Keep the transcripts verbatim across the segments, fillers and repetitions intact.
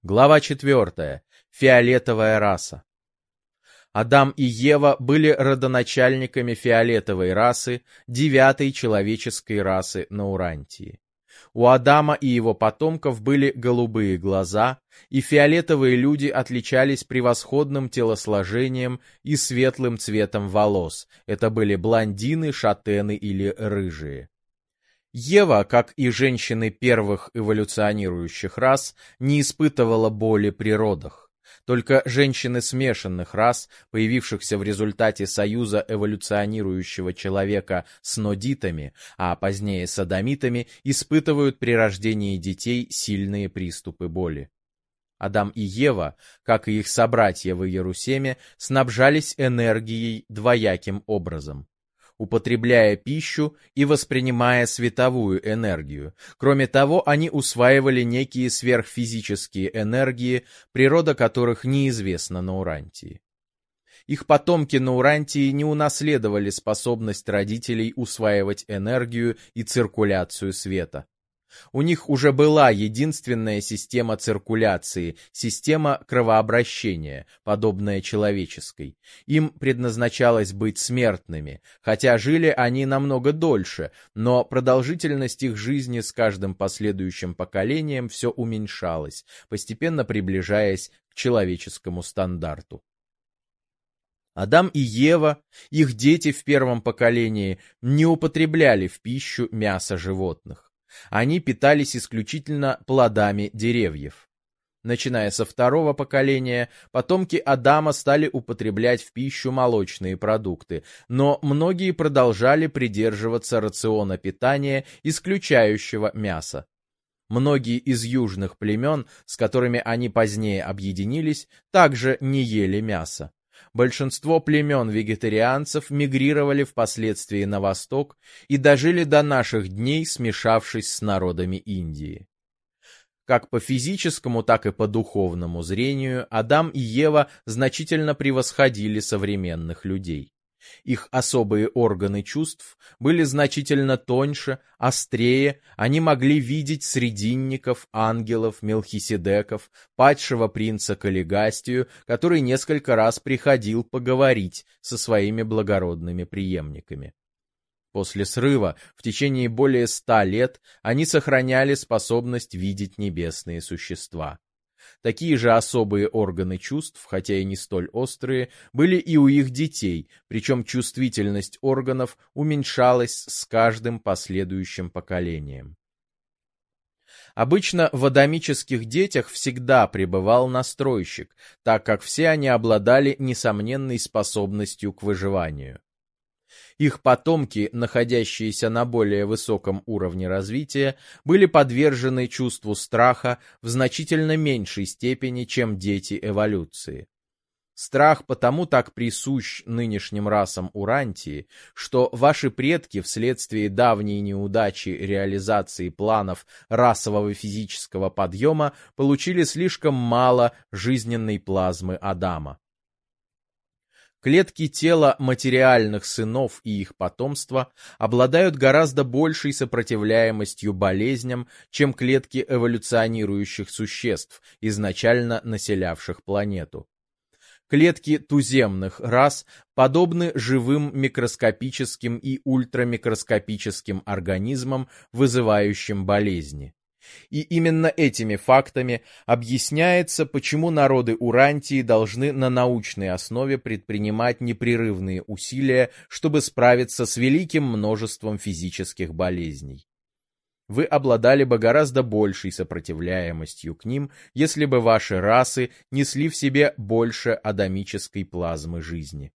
Глава четвертая. Фиолетовая раса. Адам и Ева были родоначальниками фиолетовой расы, девятой человеческой расы на Урантии. У Адама и его потомков были голубые глаза, и фиолетовые люди отличались превосходным телосложением и светлым цветом волос. Это были блондины, шатены или рыжие. Ева, как и женщины первых эволюционирующих рас, не испытывала боли при родах. Только женщины смешанных рас, появившихся в результате союза эволюционирующего человека с нодитами, а позднее с адамитами, испытывают при рождении детей сильные приступы боли. Адам и Ева, как и их собратья в Иерусалиме, снабжались энергией двояким образом, употребляя пищу и воспринимая световую энергию. Кроме того, они усваивали некие сверхфизические энергии, природа которых неизвестна на Урантии. Их потомки на Урантии не унаследовали способность родителей усваивать энергию и циркуляцию света. У них уже была единственная система циркуляции, система кровообращения, подобная человеческой. Им предназначалось быть смертными, хотя жили они намного дольше, но продолжительность их жизни с каждым последующим поколением все уменьшалась, постепенно приближаясь к человеческому стандарту. Адам и Ева, их дети в первом поколении, не употребляли в пищу мясо животных. Они питались исключительно плодами деревьев. Начиная со второго поколения, потомки Адама стали употреблять в пищу молочные продукты, но многие продолжали придерживаться рациона питания, исключающего мясо. Многие из южных племен, с которыми они позднее объединились, также не ели мясо. Большинство племен-вегетарианцев мигрировали впоследствии на восток и дожили до наших дней, смешавшись с народами Индии. Как по физическому, так и по духовному зрению Адам и Ева значительно превосходили современных людей. Их особые органы чувств были значительно тоньше, острее, они могли видеть срединников, ангелов, мелхиседеков, падшего принца Каллигастию, который несколько раз приходил поговорить со своими благородными преемниками. После срыва в течение более ста лет они сохраняли способность видеть небесные существа. Такие же особые органы чувств, хотя и не столь острые, были и у их детей, причем чувствительность органов уменьшалась с каждым последующим поколением. Обычно в адамических детях всегда пребывал настройщик, так как все они обладали несомненной способностью к выживанию. Их потомки, находящиеся на более высоком уровне развития, были подвержены чувству страха в значительно меньшей степени, чем дети эволюции. Страх потому так присущ нынешним расам Урантии, что ваши предки вследствие давней неудачи реализации планов расового физического подъема получили слишком мало жизненной плазмы Адама. Клетки тела материальных сынов и их потомства обладают гораздо большей сопротивляемостью болезням, чем клетки эволюционирующих существ, изначально населявших планету. Клетки туземных рас подобны живым микроскопическим и ультрамикроскопическим организмам, вызывающим болезни. И именно этими фактами объясняется, почему народы Урантии должны на научной основе предпринимать непрерывные усилия, чтобы справиться с великим множеством физических болезней. Вы обладали бы гораздо большей сопротивляемостью к ним, если бы ваши расы несли в себе больше адамической плазмы жизни.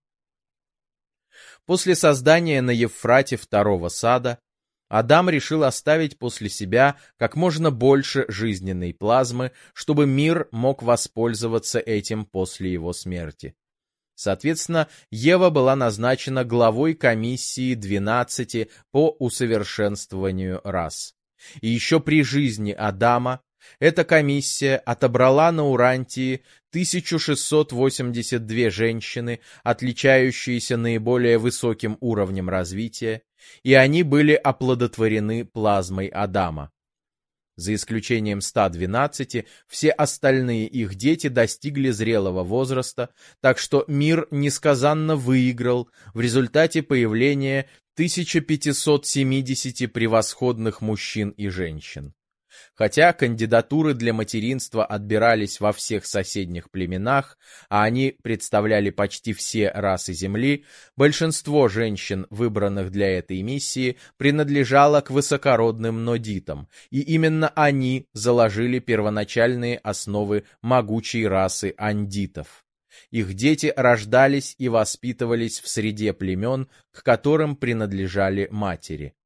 После создания на Евфрате второго сада Адам решил оставить после себя как можно больше жизненной плазмы, чтобы мир мог воспользоваться этим после его смерти. Соответственно, Ева была назначена главой комиссии двенадцати по усовершенствованию рас. И еще при жизни Адама эта комиссия отобрала на Урантии тысячу шестьсот восемьдесят две женщины, отличающиеся наиболее высоким уровнем развития, и они были оплодотворены плазмой Адама. За исключением ста двенадцати, все остальные их дети достигли зрелого возраста, так что мир несказанно выиграл в результате появления тысяча пятьсот семидесяти превосходных мужчин и женщин. Хотя кандидатуры для материнства отбирались во всех соседних племенах, а они представляли почти все расы Земли, большинство женщин, выбранных для этой миссии, принадлежало к высокородным нодитам, и именно они заложили первоначальные основы могучей расы андитов. Их дети рождались и воспитывались в среде племен, к которым принадлежали матери.